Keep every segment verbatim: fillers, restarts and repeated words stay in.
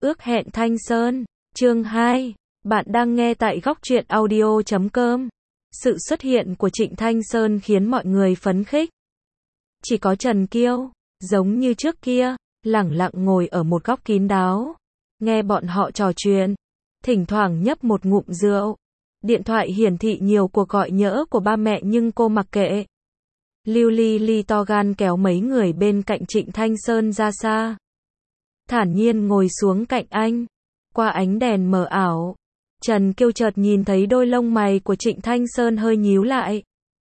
Ước hẹn Thanh Sơn, chương hai. Bạn đang nghe tại góc truyện audio chấm com. Sự xuất hiện của Trịnh Thanh Sơn khiến mọi người phấn khích. Chỉ có Trần Kiêu, giống như trước kia, lẳng lặng ngồi ở một góc kín đáo, nghe bọn họ trò chuyện, thỉnh thoảng nhấp một ngụm rượu. Điện thoại hiển thị nhiều cuộc gọi nhỡ của ba mẹ nhưng cô mặc kệ. Lưu Ly Ly to gan kéo mấy người bên cạnh Trịnh Thanh Sơn ra xa, thản nhiên ngồi xuống cạnh anh. Qua ánh đèn mờ ảo, Trần Kiêu chợt nhìn thấy đôi lông mày của Trịnh Thanh Sơn hơi nhíu lại.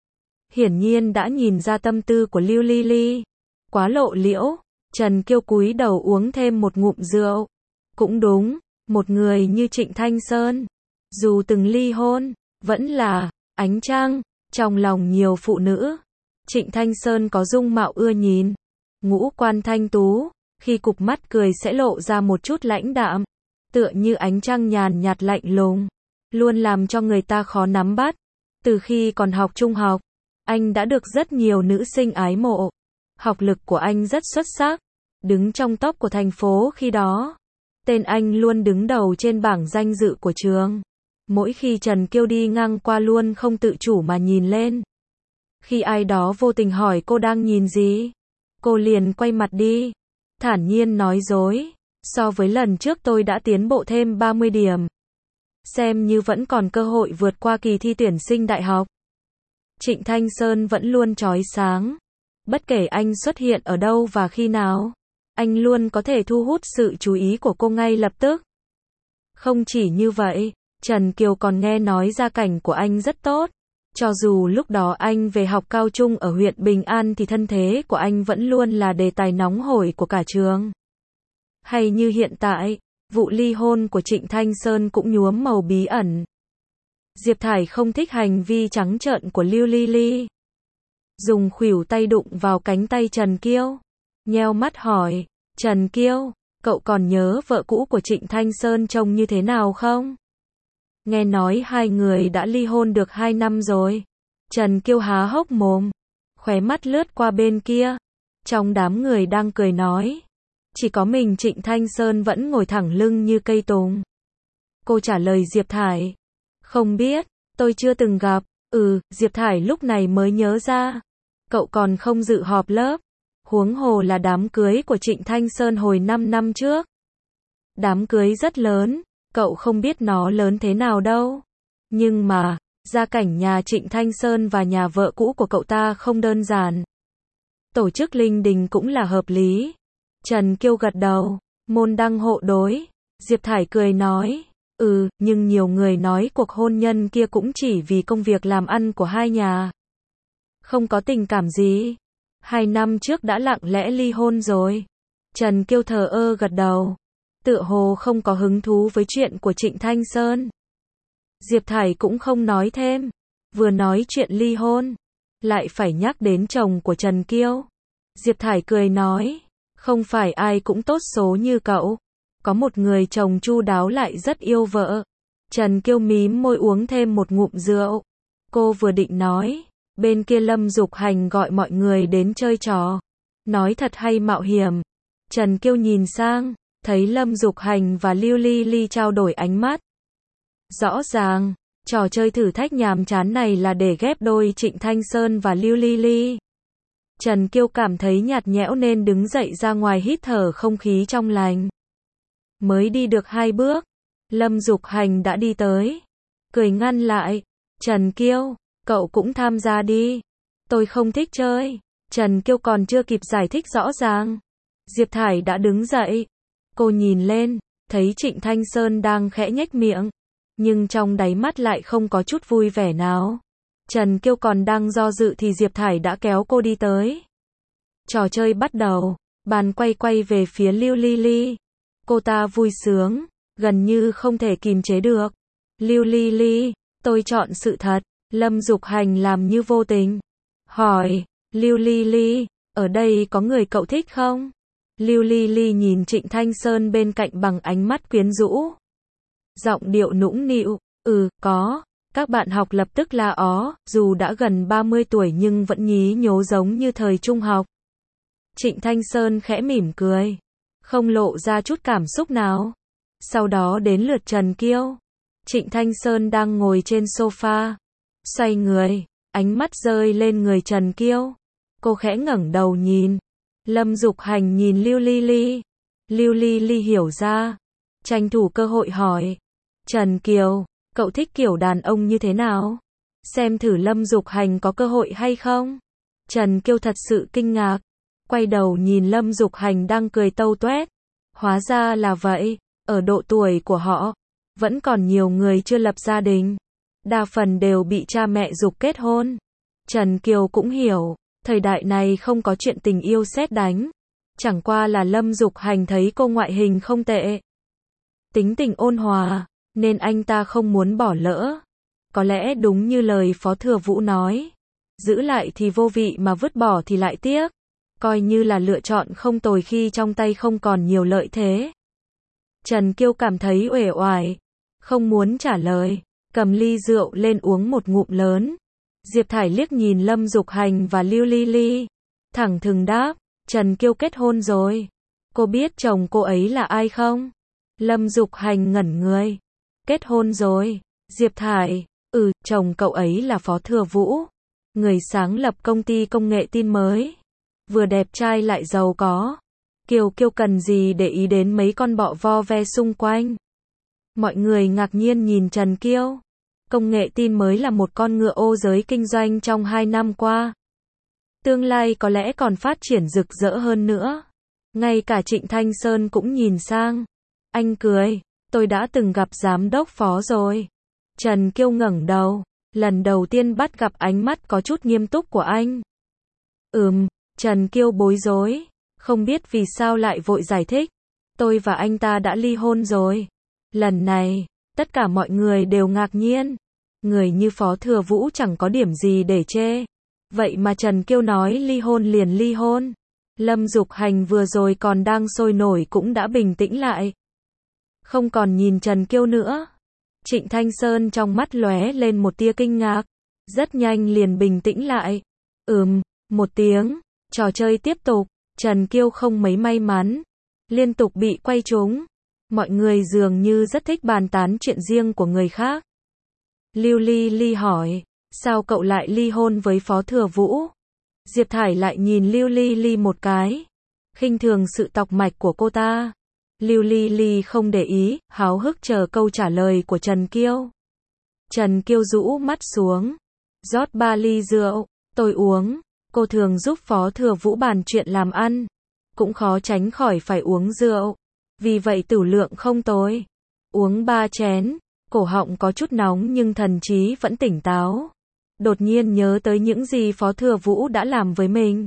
Hiển nhiên đã nhìn ra tâm tư của Lưu Ly Ly. Quá lộ liễu, Trần Kiêu cúi đầu uống thêm một ngụm rượu. Cũng đúng, một người như Trịnh Thanh Sơn, dù từng ly hôn, vẫn là ánh trăng trong lòng nhiều phụ nữ. Trịnh Thanh Sơn có dung mạo ưa nhìn, ngũ quan thanh tú, khi cụp mắt cười sẽ lộ ra một chút lãnh đạm, tựa như ánh trăng nhàn nhạt lạnh lùng, luôn làm cho người ta khó nắm bắt. Từ khi còn học trung học, anh đã được rất nhiều nữ sinh ái mộ. Học lực của anh rất xuất sắc, đứng trong top của thành phố khi đó. Tên anh luôn đứng đầu trên bảng danh dự của trường. Mỗi khi Trần Kiêu đi ngang qua luôn không tự chủ mà nhìn lên. Khi ai đó vô tình hỏi cô đang nhìn gì, cô liền quay mặt đi, thản nhiên nói dối, so với lần trước tôi đã tiến bộ thêm ba mươi điểm. Xem như vẫn còn cơ hội vượt qua kỳ thi tuyển sinh đại học. Trịnh Thanh Sơn vẫn luôn chói sáng. Bất kể anh xuất hiện ở đâu và khi nào, anh luôn có thể thu hút sự chú ý của cô ngay lập tức. Không chỉ như vậy, Trần Kiều còn nghe nói gia cảnh của anh rất tốt. Cho dù lúc đó anh về học cao trung ở huyện Bình An thì thân thế của anh vẫn luôn là đề tài nóng hổi của cả trường. Hay như hiện tại, vụ ly hôn của Trịnh Thanh Sơn cũng nhuốm màu bí ẩn. Diệp Thải không thích hành vi trắng trợn của Lưu Ly Ly. Dùng khuỷu tay đụng vào cánh tay Trần Kiêu, nheo mắt hỏi, Trần Kiêu, cậu còn nhớ vợ cũ của Trịnh Thanh Sơn trông như thế nào không? Nghe nói hai người đã ly hôn được hai năm rồi. Trần Kiêu há hốc mồm, khóe mắt lướt qua bên kia. Trong đám người đang cười nói, chỉ có mình Trịnh Thanh Sơn vẫn ngồi thẳng lưng như cây tùng. Cô trả lời Diệp Thải, không biết, tôi chưa từng gặp. Ừ, Diệp Thải lúc này mới nhớ ra, cậu còn không dự họp lớp. Huống hồ là đám cưới của Trịnh Thanh Sơn hồi năm năm trước. Đám cưới rất lớn, cậu không biết nó lớn thế nào đâu. Nhưng mà, gia cảnh nhà Trịnh Thanh Sơn và nhà vợ cũ của cậu ta không đơn giản. Tổ chức linh đình cũng là hợp lý. Trần Kiêu gật đầu, môn đăng hộ đối. Diệp Thải cười nói, ừ, nhưng nhiều người nói cuộc hôn nhân kia cũng chỉ vì công việc làm ăn của hai nhà. Không có tình cảm gì. Hai năm trước đã lặng lẽ ly hôn rồi. Trần Kiêu thờ ơ gật đầu, tựa hồ không có hứng thú với chuyện của Trịnh Thanh Sơn. Diệp Thải cũng không nói thêm. Vừa nói chuyện ly hôn, lại phải nhắc đến chồng của Trần Kiêu. Diệp Thải cười nói, không phải ai cũng tốt số như cậu. Có một người chồng chu đáo lại rất yêu vợ. Trần Kiêu mím môi uống thêm một ngụm rượu. Cô vừa định nói, bên kia Lâm Dục Hành gọi mọi người đến chơi trò. Nói thật hay mạo hiểm. Trần Kiêu nhìn sang, thấy Lâm Dục Hành và Lưu Ly Ly trao đổi ánh mắt. Rõ ràng, trò chơi thử thách nhàm chán này là để ghép đôi Trịnh Thanh Sơn và Lưu Ly Ly. Trần Kiêu cảm thấy nhạt nhẽo nên đứng dậy ra ngoài hít thở không khí trong lành. Mới đi được hai bước, Lâm Dục Hành đã đi tới, cười ngăn lại, Trần Kiêu, cậu cũng tham gia đi. Tôi không thích chơi. Trần Kiêu còn chưa kịp giải thích rõ ràng, Diệp Thải đã đứng dậy. Cô nhìn lên, thấy Trịnh Thanh Sơn đang khẽ nhếch miệng, nhưng trong đáy mắt lại không có chút vui vẻ nào. Trần Kiêu còn đang do dự thì Diệp Thải đã kéo cô đi tới. Trò chơi bắt đầu, bàn quay quay về phía Lưu Ly Ly. Cô ta vui sướng, gần như không thể kìm chế được. Lưu Ly Ly, tôi chọn sự thật. Lâm Dục Hành làm như vô tình, hỏi, Lưu Ly Ly, ở đây có người cậu thích không? Lưu Ly Ly nhìn Trịnh Thanh Sơn bên cạnh bằng ánh mắt quyến rũ. Giọng điệu nũng nịu, ừ, có. Các bạn học lập tức la ó, dù đã gần ba mươi tuổi nhưng vẫn nhí nhố giống như thời trung học. Trịnh Thanh Sơn khẽ mỉm cười, không lộ ra chút cảm xúc nào. Sau đó đến lượt Trần Kiêu. Trịnh Thanh Sơn đang ngồi trên sofa, xoay người, ánh mắt rơi lên người Trần Kiêu. Cô khẽ ngẩng đầu nhìn. Lâm Dục Hành nhìn Lưu Ly Ly. Lưu Ly Ly hiểu ra, tranh thủ cơ hội hỏi. Trần Kiều, cậu thích kiểu đàn ông như thế nào? Xem thử Lâm Dục Hành có cơ hội hay không? Trần Kiêu thật sự kinh ngạc, quay đầu nhìn Lâm Dục Hành đang cười tâu tuét. Hóa ra là vậy, ở độ tuổi của họ, vẫn còn nhiều người chưa lập gia đình. Đa phần đều bị cha mẹ giục kết hôn. Trần Kiều cũng hiểu, thời đại này không có chuyện tình yêu sét đánh. Chẳng qua là Lâm Dục Hành thấy cô ngoại hình không tệ, tính tình ôn hòa, nên anh ta không muốn bỏ lỡ. Có lẽ đúng như lời Phó Thừa Vũ nói, giữ lại thì vô vị mà vứt bỏ thì lại tiếc. Coi như là lựa chọn không tồi khi trong tay không còn nhiều lợi thế. Trần Kiêu cảm thấy uể oải, không muốn trả lời, cầm ly rượu lên uống một ngụm lớn. Diệp Thải liếc nhìn Lâm Dục Hành và Lưu Ly Ly, thẳng thừng đáp, Trần Kiêu kết hôn rồi. Cô biết chồng cô ấy là ai không? Lâm Dục Hành ngẩn người. Kết hôn rồi. Diệp Thải, ừ, chồng cậu ấy là Phó Thừa Vũ, người sáng lập công ty công nghệ tin mới. Vừa đẹp trai lại giàu có. Kiều Kiêu cần gì để ý đến mấy con bọ vo ve xung quanh. Mọi người ngạc nhiên nhìn Trần Kiêu. Công nghệ tin mới là một con ngựa ô giới kinh doanh trong hai năm qua. Tương lai có lẽ còn phát triển rực rỡ hơn nữa. Ngay cả Trịnh Thanh Sơn cũng nhìn sang. Anh cười, tôi đã từng gặp giám đốc Phó rồi. Trần Kiêu ngẩng đầu, lần đầu tiên bắt gặp ánh mắt có chút nghiêm túc của anh. Ừm, Trần Kiêu bối rối, không biết vì sao lại vội giải thích. Tôi và anh ta đã ly hôn rồi. Lần này, tất cả mọi người đều ngạc nhiên. Người như Phó Thừa Vũ chẳng có điểm gì để chê. Vậy mà Trần Kiêu nói ly hôn liền ly hôn. Lâm Dục Hành vừa rồi còn đang sôi nổi cũng đã bình tĩnh lại. Không còn nhìn Trần Kiêu nữa. Trịnh Thanh Sơn trong mắt lóe lên một tia kinh ngạc. Rất nhanh liền bình tĩnh lại. Ừm, một tiếng. Trò chơi tiếp tục. Trần Kiêu không mấy may mắn. Liên tục bị quay trúng. Mọi người dường như rất thích bàn tán chuyện riêng của người khác. Lưu Ly Ly hỏi, sao cậu lại ly hôn với Phó Thừa Vũ? Diệp Thải lại nhìn Lưu Ly Ly một cái, khinh thường sự tọc mạch của cô ta. Lưu Ly Ly không để ý, háo hức chờ câu trả lời của Trần Kiêu. Trần Kiêu rũ mắt xuống, rót ba ly rượu, tôi uống. Cô thường giúp Phó Thừa Vũ bàn chuyện làm ăn, cũng khó tránh khỏi phải uống rượu. Vì vậy tửu lượng không tồi. Uống ba chén, cổ họng có chút nóng nhưng thần trí vẫn tỉnh táo. Đột nhiên nhớ tới những gì Phó Thừa Vũ đã làm với mình.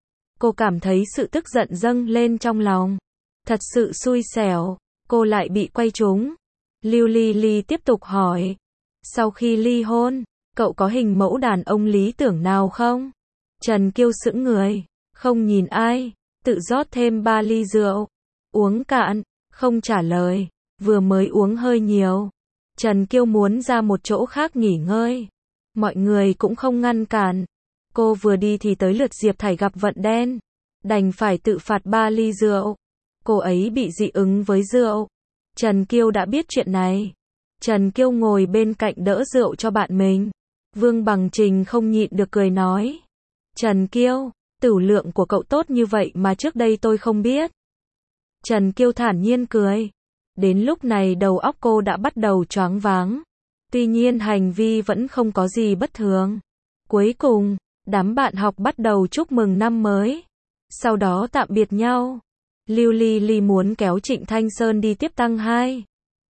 Cô cảm thấy sự tức giận dâng lên trong lòng. Thật sự xui xẻo, cô lại bị quay trúng. Lưu Ly Ly tiếp tục hỏi. Sau khi ly hôn, cậu có hình mẫu đàn ông lý tưởng nào không? Trần Kiêu sững người, không nhìn ai, tự rót thêm ba ly rượu. Uống cạn, không trả lời, vừa mới uống hơi nhiều. Trần Kiêu muốn ra một chỗ khác nghỉ ngơi. Mọi người cũng không ngăn cản. Cô vừa đi thì tới lượt Diệp Thải gặp vận đen. Đành phải tự phạt ba ly rượu. Cô ấy bị dị ứng với rượu. Trần Kiêu đã biết chuyện này. Trần Kiêu ngồi bên cạnh đỡ rượu cho bạn mình. Vương Bằng Trình không nhịn được cười nói. Trần Kiêu, tửu lượng của cậu tốt như vậy mà trước đây tôi không biết. Trần Kiêu thản nhiên cười. Đến lúc này đầu óc cô đã bắt đầu choáng váng. Tuy nhiên hành vi vẫn không có gì bất thường. Cuối cùng, đám bạn học bắt đầu chúc mừng năm mới. Sau đó tạm biệt nhau. Lưu Ly Ly muốn kéo Trịnh Thanh Sơn đi tiếp tăng hai.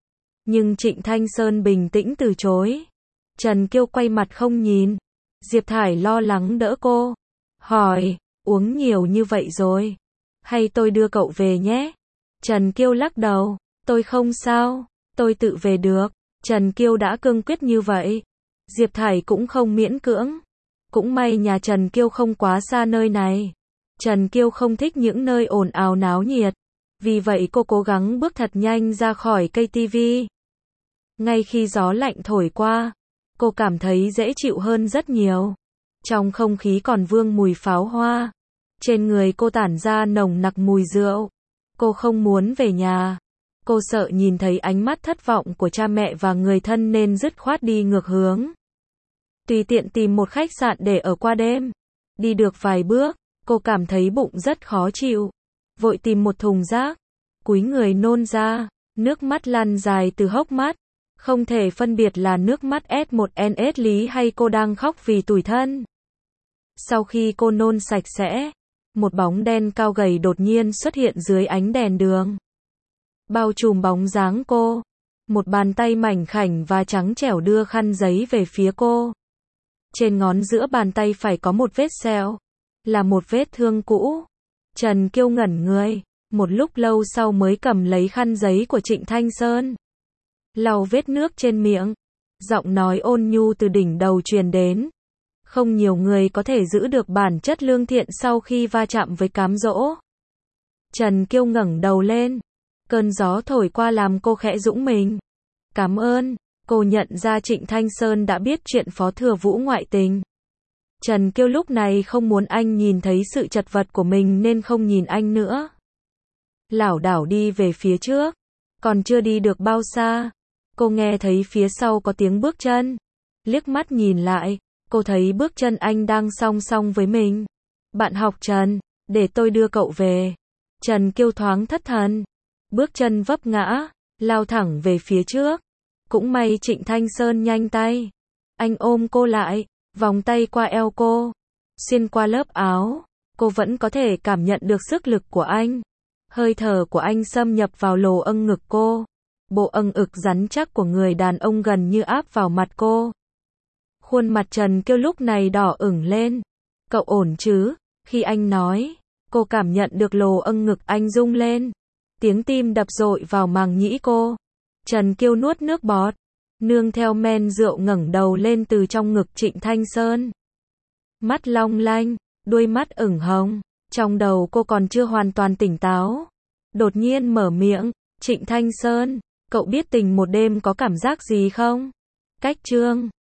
Nhưng Trịnh Thanh Sơn bình tĩnh từ chối. Trần Kiêu quay mặt không nhìn. Diệp Thải lo lắng đỡ cô. Hỏi, uống nhiều như vậy rồi. Hay tôi đưa cậu về nhé? Trần Kiêu lắc đầu. Tôi không sao, tôi tự về được. Trần Kiêu đã cương quyết như vậy. Diệp Thải cũng không miễn cưỡng. Cũng may nhà Trần Kiêu không quá xa nơi này. Trần Kiêu không thích những nơi ồn ào náo nhiệt. Vì vậy cô cố gắng bước thật nhanh ra khỏi cây tivi. Ngay khi gió lạnh thổi qua, cô cảm thấy dễ chịu hơn rất nhiều. Trong không khí còn vương mùi pháo hoa. Trên người cô tản ra nồng nặc mùi rượu. Cô không muốn về nhà. Cô sợ nhìn thấy ánh mắt thất vọng của cha mẹ và người thân nên dứt khoát đi ngược hướng. Tùy tiện tìm một khách sạn để ở qua đêm. Đi được vài bước, cô cảm thấy bụng rất khó chịu. Vội tìm một thùng rác, cúi người nôn ra, nước mắt lăn dài từ hốc mắt. Không thể phân biệt là nước mắt S một N S lý hay cô đang khóc vì tủi thân. Sau khi cô nôn sạch sẽ, một bóng đen cao gầy đột nhiên xuất hiện dưới ánh đèn đường. Bao trùm bóng dáng cô, một bàn tay mảnh khảnh và trắng trẻo đưa khăn giấy về phía cô. Trên ngón giữa bàn tay phải có một vết sẹo, là một vết thương cũ. Trần Kiêu ngẩn người, một lúc lâu sau mới cầm lấy khăn giấy của Trịnh Thanh Sơn. Lau vết nước trên miệng, giọng nói ôn nhu từ đỉnh đầu truyền đến. Không nhiều người có thể giữ được bản chất lương thiện sau khi va chạm với cám dỗ. Trần Kiêu ngẩng đầu lên, cơn gió thổi qua làm cô khẽ dũng mình. Cảm ơn, cô nhận ra Trịnh Thanh Sơn đã biết chuyện Phó Thừa Vũ ngoại tình. Trần Kiêu lúc này không muốn anh nhìn thấy sự chật vật của mình nên không nhìn anh nữa. Lảo đảo đi về phía trước, còn chưa đi được bao xa, cô nghe thấy phía sau có tiếng bước chân. Liếc mắt nhìn lại, cô thấy bước chân anh đang song song với mình. Bạn học Trần, để tôi đưa cậu về. Trần Kiêu thoáng thất thần, bước chân vấp ngã, lao thẳng về phía trước. Cũng may Trịnh Thanh Sơn nhanh tay. Anh ôm cô lại, vòng tay qua eo cô, xuyên qua lớp áo. Cô vẫn có thể cảm nhận được sức lực của anh. Hơi thở của anh xâm nhập vào lồ âng ngực cô. Bộ âng ực rắn chắc của người đàn ông gần như áp vào mặt cô. Khuôn mặt Trần Kiêu lúc này đỏ ửng lên. Cậu ổn chứ? Khi anh nói, cô cảm nhận được lồ âng ngực anh rung lên. Tiếng tim đập dội vào màng nhĩ cô. Trần Kiêu nuốt nước bọt, nương theo men rượu ngẩng đầu lên từ trong ngực Trịnh Thanh Sơn. Mắt long lanh, đuôi mắt ửng hồng, trong đầu cô còn chưa hoàn toàn tỉnh táo. Đột nhiên mở miệng, Trịnh Thanh Sơn, cậu biết tình một đêm có cảm giác gì không? Cách chương